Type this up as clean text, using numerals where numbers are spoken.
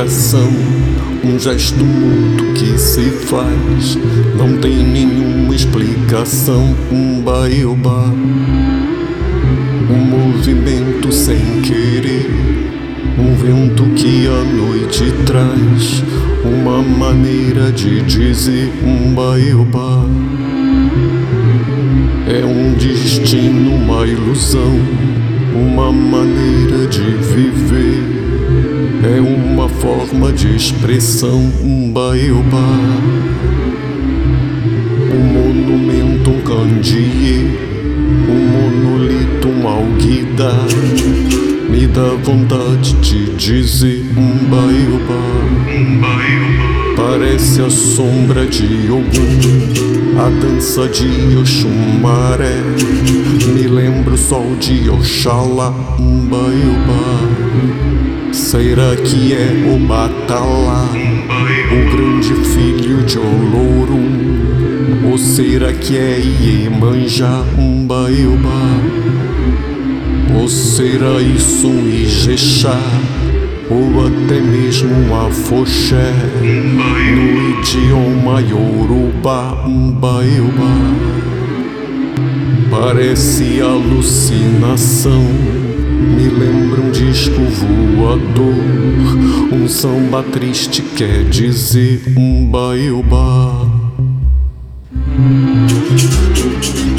coração, um gesto mútuo que se faz, não tem nenhuma explicação. Umba-iuba, um movimento sem querer, um vento que a noite traz, uma maneira de dizer umba-iuba. É um destino, uma ilusão, uma maneira de viver, é uma forma de expressão. Umba-iuba, um monumento, um candeeiro, um monolito, um alguidar, me dá vontade de dizer umba-iuba. Parece a sombra de Ogum, a dança de Oxumaré, me lembra o sol de Oxalá. Umba-iuba, será que é Obatalá, o grande filho de Olorum? Ou será que é Iemanjá? Umba-iuba, ou será isso um Ijexá, ou até mesmo um Afoxé, no idioma Yorubá? Umba-iuba, parece alucinação, me lembra um disco voador, um samba triste quer dizer umba-iuba.